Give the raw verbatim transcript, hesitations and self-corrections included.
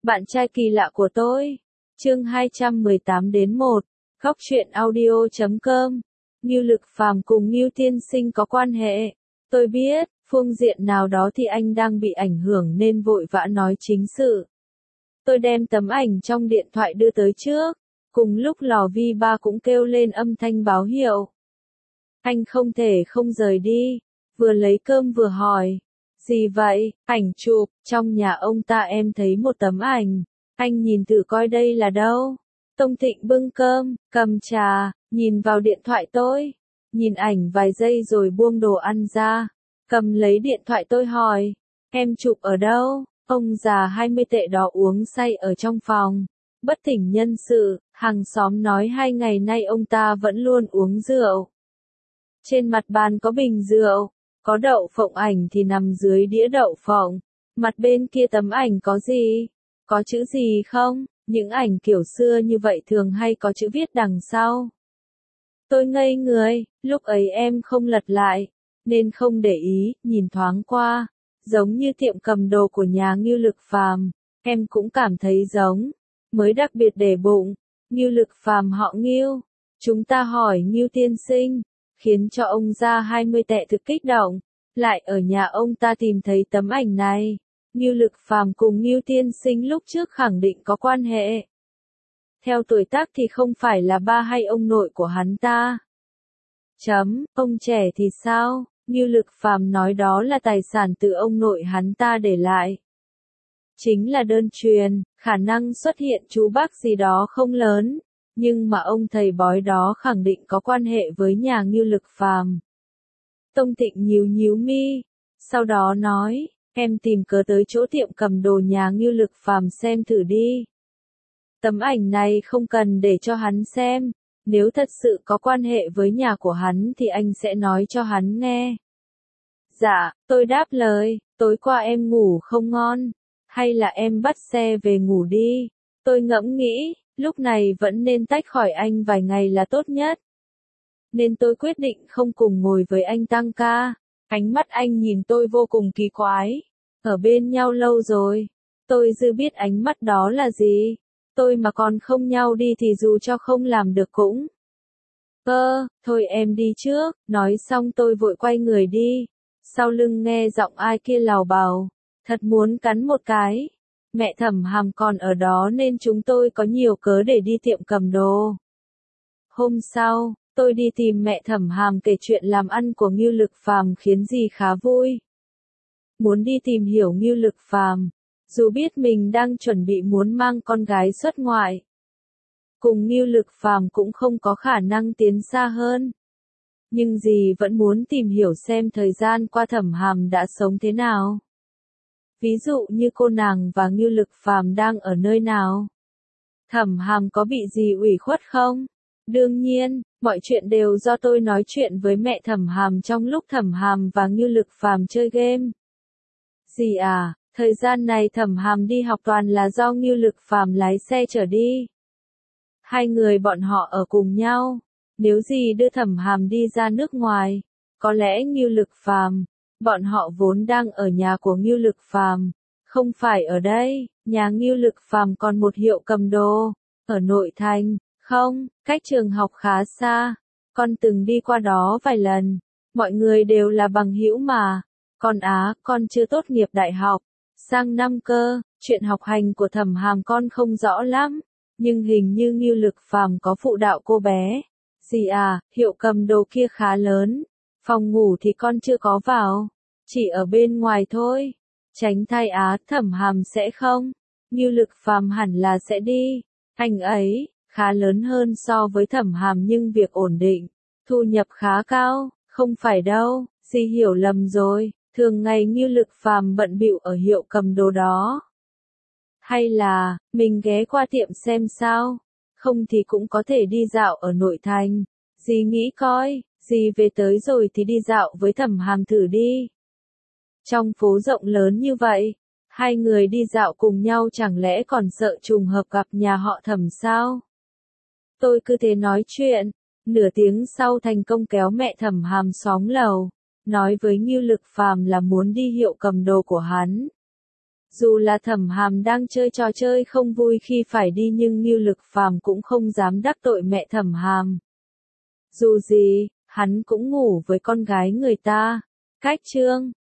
Bạn trai kỳ lạ của tôi. Chương hai trăm mười tám đến một. Góc truyện audio chấm com. Ngưu Lực Phàm cùng Ngưu Tiên Sinh có quan hệ. Tôi biết, phương diện nào đó thì anh đang bị ảnh hưởng nên vội vã nói chính sự. Tôi đem tấm ảnh trong điện thoại đưa tới trước. Cùng lúc lò vi ba cũng kêu lên âm thanh báo hiệu. Anh không thể không rời đi. Vừa lấy cơm vừa hỏi. Gì vậy? Ảnh chụp, trong nhà ông ta em thấy một tấm ảnh. Anh nhìn thử coi đây là đâu. Tông Thịnh bưng cơm, cầm trà, nhìn vào điện thoại tôi. Nhìn ảnh vài giây rồi buông đồ ăn ra. Cầm lấy điện thoại tôi hỏi. Em chụp ở đâu? Ông già hai mươi tệ đó uống say ở trong phòng. Bất tỉnh nhân sự, hàng xóm nói hai ngày nay ông ta vẫn luôn uống rượu. Trên mặt bàn có bình rượu. Có đậu phộng, ảnh thì nằm dưới đĩa đậu phộng. Mặt bên kia tấm ảnh có gì? Có chữ gì không? Những ảnh kiểu xưa như vậy thường hay có chữ viết đằng sau. Tôi ngây người, lúc ấy em không lật lại, nên không để ý, nhìn thoáng qua. Giống như tiệm cầm đồ của nhà Ngưu Lực Phàm, em cũng cảm thấy giống. Mới đặc biệt để bụng, Ngưu Lực Phàm họ Ngưu. Chúng ta hỏi Ngưu Tiên Sinh. Khiến cho ông ra hai mươi tệ thực kích động, lại ở nhà ông ta tìm thấy tấm ảnh này. Ngưu Lực Phàm cùng Ngưu Tiên Sinh lúc trước khẳng định có quan hệ. Theo tuổi tác thì không phải là ba hay ông nội của hắn ta. Chấm, ông trẻ thì sao? Ngưu Lực Phàm nói đó là tài sản từ ông nội hắn ta để lại. Chính là đơn truyền, khả năng xuất hiện chú bác gì đó không lớn. Nhưng mà ông thầy bói đó khẳng định có quan hệ với nhà Ngưu Lực Phàm. Tông Thịnh nhíu nhíu mi, sau đó nói, em tìm cớ tới chỗ tiệm cầm đồ nhà Ngưu Lực Phàm xem thử đi. Tấm ảnh này không cần để cho hắn xem, nếu thật sự có quan hệ với nhà của hắn thì anh sẽ nói cho hắn nghe. Dạ, tôi đáp lời, tối qua em ngủ không ngon, hay là em bắt xe về ngủ đi. Tôi ngẫm nghĩ. Lúc này vẫn nên tách khỏi anh vài ngày là tốt nhất. Nên tôi quyết định không cùng ngồi với anh tăng ca. Ánh mắt anh nhìn tôi vô cùng kỳ quái. Ở bên nhau lâu rồi. Tôi dư biết ánh mắt đó là gì. Tôi mà còn không nhau đi thì dù cho không làm được cũng. Ơ, thôi em đi trước. Nói xong tôi vội quay người đi. Sau lưng nghe giọng ai kia lào bào. Thật muốn cắn một cái. Mẹ Thẩm Hàm còn ở đó nên chúng tôi có nhiều cớ để đi tiệm cầm đồ. Hôm sau, tôi đi tìm mẹ Thẩm Hàm kể chuyện làm ăn của Ngưu Lực Phàm khiến dì khá vui. Muốn đi tìm hiểu Ngưu Lực Phàm, dù biết mình đang chuẩn bị muốn mang con gái xuất ngoại. Cùng Ngưu Lực Phàm cũng không có khả năng tiến xa hơn. Nhưng dì vẫn muốn tìm hiểu xem thời gian qua Thẩm Hàm đã sống thế nào. Ví dụ như cô nàng và Ngưu Lực Phàm đang ở nơi nào? Thẩm Hàm có bị gì ủy khuất không? Đương nhiên, mọi chuyện đều do tôi nói chuyện với mẹ Thẩm Hàm trong lúc Thẩm Hàm và Ngưu Lực Phàm chơi game. Dì à, thời gian này Thẩm Hàm đi học toàn là do Ngưu Lực Phàm lái xe chở đi. Hai người bọn họ ở cùng nhau. Nếu dì đưa Thẩm Hàm đi ra nước ngoài, có lẽ Ngưu Lực Phàm. Bọn họ vốn đang ở nhà của Ngưu Lực Phàm, không phải ở đây. Nhà Ngưu Lực Phàm còn một hiệu cầm đồ, ở nội thành, không, cách trường học khá xa. Con từng đi qua đó vài lần, mọi người đều là bằng hữu mà. Con á, con chưa tốt nghiệp đại học, sang năm cơ, chuyện học hành của Thẩm Hàm con không rõ lắm, nhưng hình như Ngưu Lực Phàm có phụ đạo cô bé. Dì à, hiệu cầm đồ kia khá lớn. Phòng ngủ thì con chưa có vào, chỉ ở bên ngoài thôi. Tránh thai á, Thẩm Hàm sẽ không. Ngưu Lực Phàm hẳn là sẽ đi. Anh ấy, khá lớn hơn so với Thẩm Hàm nhưng việc ổn định, thu nhập khá cao, không phải đâu, dì hiểu lầm rồi. Thường ngày Ngưu Lực Phàm bận bịu ở hiệu cầm đồ đó. Hay là, mình ghé qua tiệm xem sao? Không thì cũng có thể đi dạo ở nội thành. Dì nghĩ coi. Dì về tới rồi thì đi dạo với Thẩm Hàm thử đi. Trong phố rộng lớn như vậy, hai người đi dạo cùng nhau chẳng lẽ còn sợ trùng hợp gặp nhà họ Thẩm sao? Tôi cứ thế nói chuyện, nửa tiếng sau thành công kéo mẹ Thẩm Hàm xóm lầu, nói với Ngưu Lực Phàm là muốn đi hiệu cầm đồ của hắn. Dù là Thẩm Hàm đang chơi trò chơi không vui khi phải đi nhưng Ngưu Lực Phàm cũng không dám đắc tội mẹ Thẩm Hàm. Dù gì, hắn cũng ngủ với con gái người ta. Cách chương